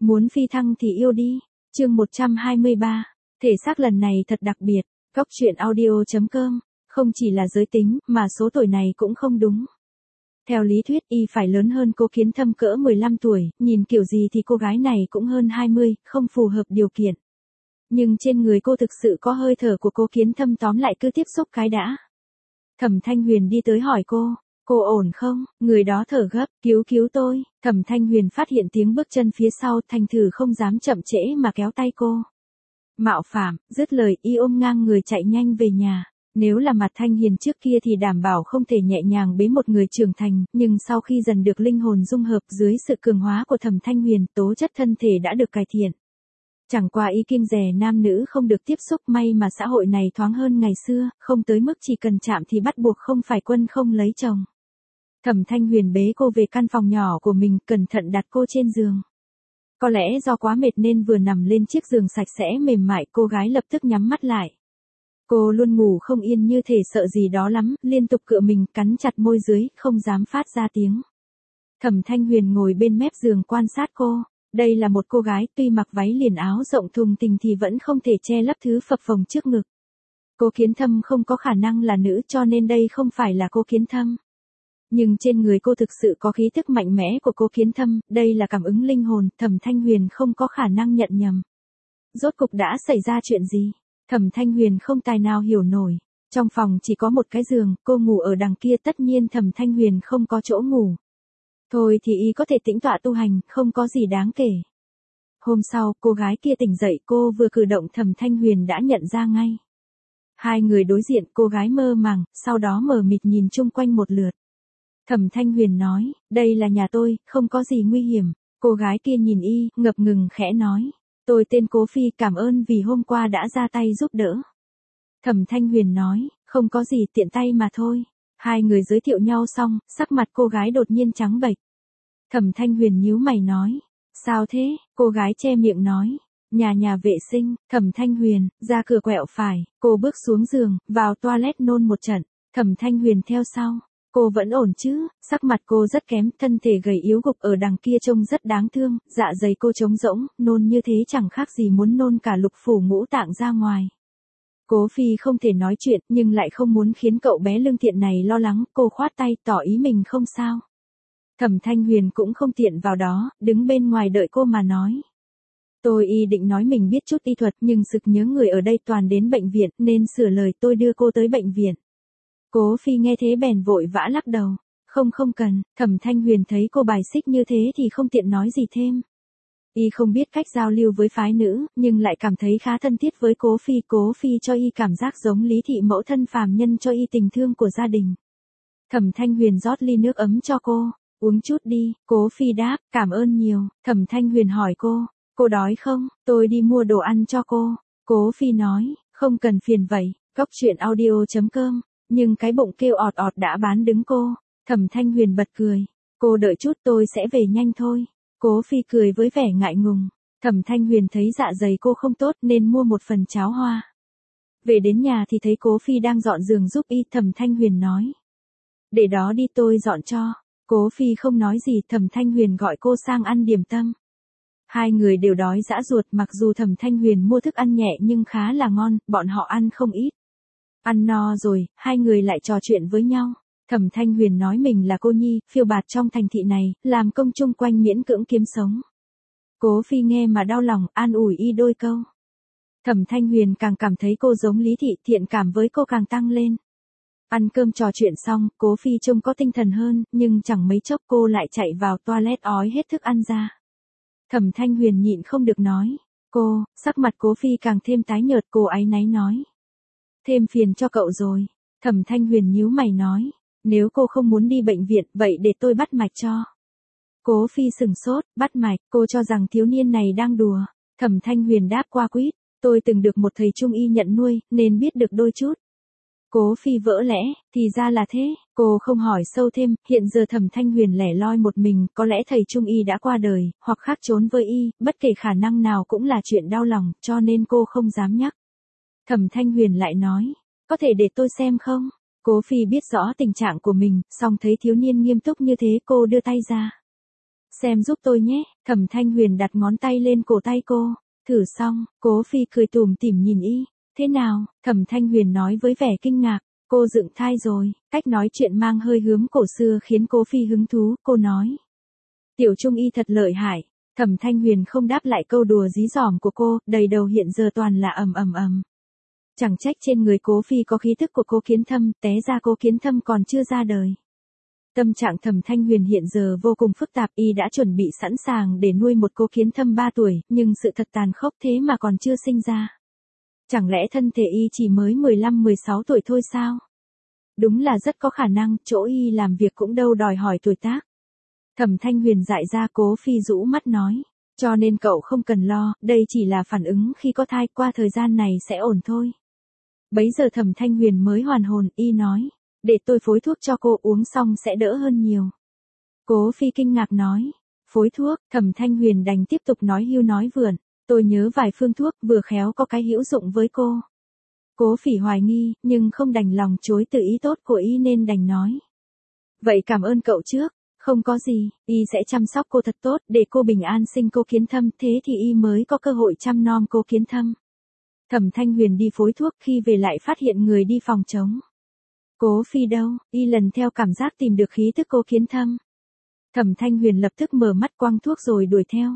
Muốn phi thăng thì yêu đi. Chương 123. Thể xác lần này thật đặc biệt. Góc truyện audio.com. Không chỉ là giới tính, mà số tuổi này cũng không đúng. Theo lý thuyết y phải lớn hơn Cố Kiến Thâm cỡ 15 tuổi, nhìn kiểu gì thì cô gái này cũng hơn 20, không phù hợp điều kiện. Nhưng trên người cô thực sự có hơi thở của Cố Kiến Thâm, tóm lại cứ tiếp xúc cái đã. Thẩm Thanh Huyền đi tới hỏi cô ổn không? Người đó thở gấp, cứu tôi. Thẩm Thanh Huyền phát hiện tiếng bước chân phía sau, thành thử không dám chậm trễ mà kéo tay cô. Mạo phạm, dứt lời y ôm ngang người chạy nhanh về nhà. Nếu là mặt Thanh Hiền trước kia thì đảm bảo không thể nhẹ nhàng bế một người trưởng thành, nhưng sau khi dần được linh hồn dung hợp dưới sự cường hóa của Thẩm Thanh Huyền, tố chất thân thể đã được cải thiện. Chẳng qua ý kiêng dè nam nữ không được tiếp xúc, may mà xã hội này thoáng hơn ngày xưa, không tới mức chỉ cần chạm thì bắt buộc không phải quân không lấy chồng. Thẩm Thanh Huyền bế cô về căn phòng nhỏ của mình, cẩn thận đặt cô trên giường. Có lẽ do quá mệt nên vừa nằm lên chiếc giường sạch sẽ mềm mại, cô gái lập tức nhắm mắt lại. Cô luôn ngủ không yên, như thể sợ gì đó lắm, liên tục cựa mình, cắn chặt môi dưới, không dám phát ra tiếng. Thẩm Thanh Huyền ngồi bên mép giường quan sát cô. Đây là một cô gái, tuy mặc váy liền áo rộng thùng thình thì vẫn không thể che lấp thứ phập phồng trước ngực. Cố Kiến Thâm không có khả năng là nữ, cho nên đây không phải là Cố Kiến Thâm. Nhưng trên người cô thực sự có khí tức mạnh mẽ của Cố Kiến Thâm, đây là cảm ứng linh hồn, Thẩm Thanh Huyền không có khả năng nhận nhầm. Rốt cục đã xảy ra chuyện gì? Thẩm Thanh Huyền không tài nào hiểu nổi. Trong phòng chỉ có một cái giường, cô ngủ ở đằng kia, tất nhiên Thẩm Thanh Huyền không có chỗ ngủ. Thôi thì y có thể tĩnh tọa tu hành, không có gì đáng kể. Hôm sau, cô gái kia tỉnh dậy, cô vừa cử động Thẩm Thanh Huyền đã nhận ra ngay. Hai người đối diện, cô gái mơ màng, sau đó mờ mịt nhìn chung quanh một lượt. Thẩm Thanh Huyền nói, đây là nhà tôi, không có gì nguy hiểm. Cô gái kia nhìn y, ngập ngừng khẽ nói, tôi tên Cố Phi, cảm ơn vì hôm qua đã ra tay giúp đỡ. Thẩm Thanh Huyền nói, không có gì, tiện tay mà thôi. Hai người giới thiệu nhau xong, sắc mặt cô gái đột nhiên trắng bệch. Thẩm Thanh Huyền nhíu mày nói, sao thế? Cô gái che miệng nói, nhà vệ sinh. Thẩm Thanh Huyền, ra cửa quẹo phải, cô bước xuống giường, vào toilet nôn một trận. Thẩm Thanh Huyền theo sau. Cô vẫn ổn chứ? Sắc mặt cô rất kém, thân thể gầy yếu gục ở đằng kia trông rất đáng thương, dạ dày cô trống rỗng, nôn như thế chẳng khác gì muốn nôn cả lục phủ ngũ tạng ra ngoài. Cố Phi không thể nói chuyện, nhưng lại không muốn khiến cậu bé lương thiện này lo lắng, cô khoát tay, tỏ ý mình không sao. Thẩm Thanh Huyền cũng không tiện vào đó, đứng bên ngoài đợi cô mà nói. Tôi định nói mình biết chút y thuật, nhưng sực nhớ người ở đây toàn đến bệnh viện, nên sửa lời, tôi đưa cô tới bệnh viện. Cố Phi nghe thế bèn vội vã lắc đầu. Không cần. Thẩm Thanh Huyền thấy cô bài xích như thế thì không tiện nói gì thêm. Y không biết cách giao lưu với phái nữ, nhưng lại cảm thấy khá thân thiết với Cố Phi cho y cảm giác giống Lý Thị mẫu thân phàm nhân cho y tình thương của gia đình. Thẩm Thanh Huyền rót ly nước ấm cho cô, uống chút đi. Cố Phi đáp, cảm ơn nhiều. Thẩm Thanh Huyền hỏi cô đói không? Tôi đi mua đồ ăn cho cô. Cố Phi nói, không cần phiền vậy. Góc truyện audio.com. Nhưng cái bụng kêu ọt ọt đã bán đứng cô. Thẩm Thanh Huyền bật cười. Cô đợi chút, tôi sẽ về nhanh thôi. Cố Phi cười với vẻ ngại ngùng. Thẩm Thanh Huyền thấy dạ dày cô không tốt nên mua một phần cháo hoa. Về đến nhà thì thấy Cố Phi đang dọn giường giúp y. Thẩm Thanh Huyền nói, để đó đi, tôi dọn cho. Cố Phi không nói gì. Thẩm Thanh Huyền gọi cô sang ăn điểm tâm. Hai người đều đói dã ruột, mặc dù Thẩm Thanh Huyền mua thức ăn nhẹ nhưng khá là ngon, bọn họ ăn không ít. Ăn no rồi, hai người lại trò chuyện với nhau. Thẩm Thanh Huyền nói mình là cô nhi, phiêu bạt trong thành thị này, làm công chung quanh miễn cưỡng kiếm sống. Cố Phi nghe mà đau lòng, an ủi y đôi câu. Thẩm Thanh Huyền càng cảm thấy cô giống Lý Thị, thiện cảm với cô càng tăng lên. Ăn cơm trò chuyện xong, Cố Phi trông có tinh thần hơn, nhưng chẳng mấy chốc cô lại chạy vào toilet ói hết thức ăn ra. Thẩm Thanh Huyền nhịn không được nói, sắc mặt Cố Phi càng thêm tái nhợt, cô áy náy nói. Thêm phiền cho cậu rồi. Thẩm Thanh Huyền nhíu mày nói, nếu cô không muốn đi bệnh viện, vậy để tôi bắt mạch cho. Cố Phi sừng sốt, bắt mạch, cô cho rằng thiếu niên này đang đùa. Thẩm Thanh Huyền đáp qua quýt, tôi từng được một thầy trung y nhận nuôi, nên biết được đôi chút. Cố Phi vỡ lẽ, thì ra là thế, cô không hỏi sâu thêm, hiện giờ Thẩm Thanh Huyền lẻ loi một mình, có lẽ thầy trung y đã qua đời, hoặc khác trốn với y, bất kể khả năng nào cũng là chuyện đau lòng, cho nên cô không dám nhắc. Thẩm Thanh Huyền lại nói, có thể để tôi xem không? Cố Phi biết rõ tình trạng của mình, song thấy thiếu niên nghiêm túc như thế, cô đưa tay ra. Xem giúp tôi nhé, Thẩm Thanh Huyền đặt ngón tay lên cổ tay cô. Thử xong, Cố Phi cười tủm tỉm nhìn y. Thế nào? Thẩm Thanh Huyền nói với vẻ kinh ngạc. Cô dựng thai rồi, cách nói chuyện mang hơi hướng cổ xưa khiến Cố Phi hứng thú, cô nói. Tiểu Trung y thật lợi hại. Thẩm Thanh Huyền không đáp lại câu đùa dí dỏm của cô, đầy đầu hiện giờ toàn là ầm. Chẳng trách trên người Cố Phi có khí tức của Cố Kiến Thâm, té ra Cố Kiến Thâm còn chưa ra đời. Tâm trạng Thẩm Thanh Huyền hiện giờ vô cùng phức tạp, y đã chuẩn bị sẵn sàng để nuôi một Cố Kiến Thâm 3 tuổi, nhưng sự thật tàn khốc thế mà còn chưa sinh ra. Chẳng lẽ thân thể y chỉ mới 15-16 tuổi thôi sao? Đúng là rất có khả năng, chỗ y làm việc cũng đâu đòi hỏi tuổi tác. Thẩm Thanh Huyền dại ra. Cố Phi rũ mắt nói. Cho nên cậu không cần lo, đây chỉ là phản ứng khi có thai, qua thời gian này sẽ ổn thôi. Bấy giờ Thẩm Thanh Huyền mới hoàn hồn, y nói. Để tôi phối thuốc cho cô uống xong sẽ đỡ hơn nhiều. Cố Phi kinh ngạc nói. Phối thuốc, Thẩm Thanh Huyền đành tiếp tục nói hưu nói vượn. Tôi nhớ vài phương thuốc vừa khéo có cái hữu dụng với cô. Cố Phỉ hoài nghi, nhưng không đành lòng chối từ ý tốt của y nên đành nói. Vậy cảm ơn cậu trước. Không có gì, y sẽ chăm sóc cô thật tốt để cô bình an sinh Cố Kiến Thâm, thế thì y mới có cơ hội chăm nom Cố Kiến Thâm. Thẩm Thanh Huyền đi phối thuốc, khi về lại phát hiện người đi phòng trống. Cố Phi đâu? Y lần theo cảm giác tìm được khí tức Cố Kiến Thâm. Thẩm Thanh Huyền lập tức mở mắt quăng thuốc rồi đuổi theo.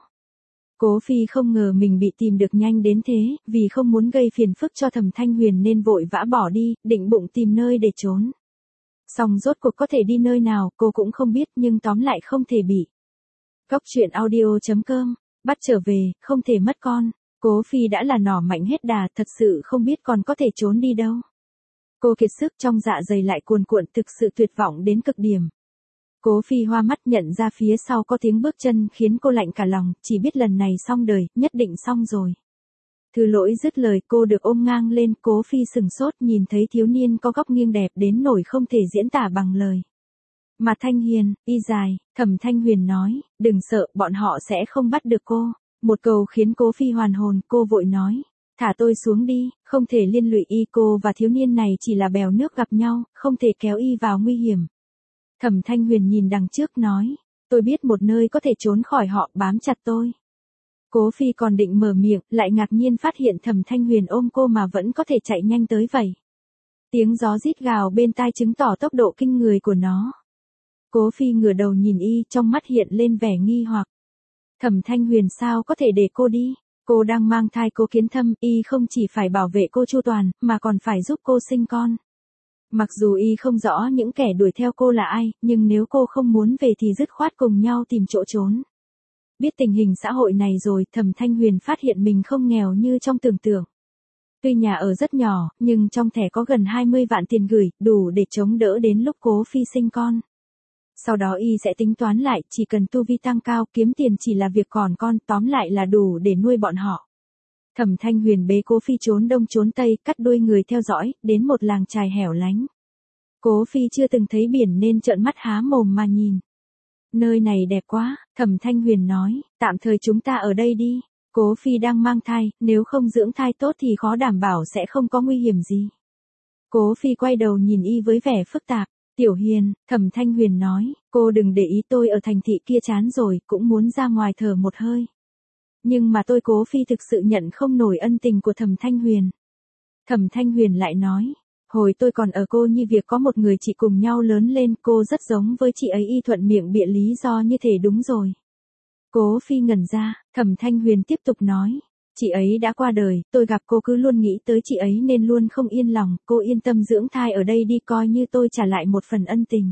Cố Phi không ngờ mình bị tìm được nhanh đến thế, vì không muốn gây phiền phức cho Thẩm Thanh Huyền nên vội vã bỏ đi, định bụng tìm nơi để trốn. Song rốt cuộc có thể đi nơi nào, cô cũng không biết, nhưng tóm lại không thể bị. Góc truyện audio.com, bắt trở về, không thể mất con. Cố Phi đã là nỏ mạnh hết đà, thật sự không biết còn có thể trốn đi đâu. Cô kiệt sức, trong dạ dày lại cuồn cuộn, thực sự tuyệt vọng đến cực điểm. Cố Phi hoa mắt nhận ra phía sau có tiếng bước chân khiến cô lạnh cả lòng, chỉ biết lần này xong đời, nhất định xong rồi. Thư Lỗi dứt lời, cô được ôm ngang lên. Cố Phi sừng sốt nhìn thấy thiếu niên có góc nghiêng đẹp đến nỗi không thể diễn tả bằng lời. Mặt Thanh Hiền, y dài, Thẩm Thanh Huyền nói, đừng sợ, bọn họ sẽ không bắt được cô. Một câu khiến Cố Phi hoàn hồn, cô vội nói, thả tôi xuống đi, không thể liên lụy y, cô và thiếu niên này chỉ là bèo nước gặp nhau, không thể kéo y vào nguy hiểm. Thẩm Thanh Huyền nhìn đằng trước nói, tôi biết một nơi có thể trốn khỏi họ, bám chặt tôi. Cố Phi còn định mở miệng, lại ngạc nhiên phát hiện Thẩm Thanh Huyền ôm cô mà vẫn có thể chạy nhanh tới vậy. Tiếng gió rít gào bên tai chứng tỏ tốc độ kinh người của nó. Cố Phi ngửa đầu nhìn y, trong mắt hiện lên vẻ nghi hoặc. Thẩm Thanh Huyền sao có thể để cô đi? Cô đang mang thai Cố Kiến Thâm, y không chỉ phải bảo vệ cô chu toàn, mà còn phải giúp cô sinh con. Mặc dù y không rõ những kẻ đuổi theo cô là ai, nhưng nếu cô không muốn về thì dứt khoát cùng nhau tìm chỗ trốn. Biết tình hình xã hội này rồi, Thẩm Thanh Huyền phát hiện mình không nghèo như trong tưởng tượng. Tuy nhà ở rất nhỏ, nhưng trong thẻ có gần 20 vạn tiền gửi, đủ để chống đỡ đến lúc Cố Phi sinh con. Sau đó y sẽ tính toán lại, chỉ cần tu vi tăng cao, kiếm tiền chỉ là việc còn con, tóm lại là đủ để nuôi bọn họ. Thẩm Thanh Huyền bế Cố Phi trốn đông trốn tây, cắt đuôi người theo dõi, đến một làng chài hẻo lánh. Cố Phi chưa từng thấy biển nên trợn mắt há mồm mà nhìn. Nơi này đẹp quá, Thẩm Thanh Huyền nói, tạm thời chúng ta ở đây đi. Cố Phi đang mang thai, nếu không dưỡng thai tốt thì khó đảm bảo sẽ không có nguy hiểm gì. Cố Phi quay đầu nhìn y với vẻ phức tạp. Tiểu Hiền, Thẩm Thanh Huyền nói, cô đừng để ý, tôi ở thành thị kia chán rồi, cũng muốn ra ngoài thở một hơi. Nhưng mà tôi Cố Phi thực sự nhận không nổi ân tình của Thẩm Thanh Huyền. Thẩm Thanh Huyền lại nói, hồi tôi còn ở Cô Nhi việc có một người chị cùng nhau lớn lên, cô rất giống với chị ấy, y thuận miệng bịa lý do như thế. Đúng rồi. Cố Phi ngẩn ra, Thẩm Thanh Huyền tiếp tục nói, chị ấy đã qua đời, tôi gặp cô cứ luôn nghĩ tới chị ấy nên luôn không yên lòng, cô yên tâm dưỡng thai ở đây đi, coi như tôi trả lại một phần ân tình.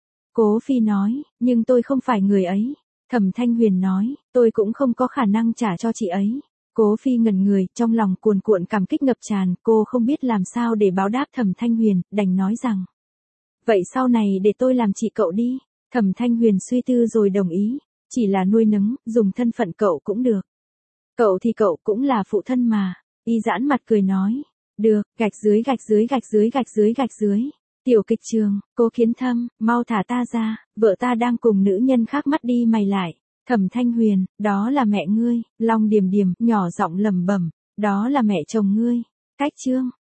Cố Phi nói, nhưng tôi không phải người ấy. Thẩm Thanh Huyền nói, tôi cũng không có khả năng trả cho chị ấy. Cố Phi ngẩn người, trong lòng cuồn cuộn cảm kích ngập tràn, cô không biết làm sao để báo đáp Thẩm Thanh Huyền, đành nói rằng, vậy sau này để tôi làm chị cậu đi. Thẩm Thanh Huyền suy tư rồi đồng ý, chỉ là nuôi nấng, dùng thân phận cậu cũng được. Cậu thì cậu cũng là phụ thân mà. Y giãn mặt cười nói, được, gạch dưới gạch dưới gạch dưới gạch dưới gạch dưới. Tiểu kịch trường, Cố Kiến Thâm, mau thả ta ra, vợ ta đang cùng nữ nhân khác, mắt đi mày lại. Thẩm Thanh Huyền, đó là mẹ ngươi. Long Điềm Điềm nhỏ giọng lẩm bẩm, đó là mẹ chồng ngươi. Cách chương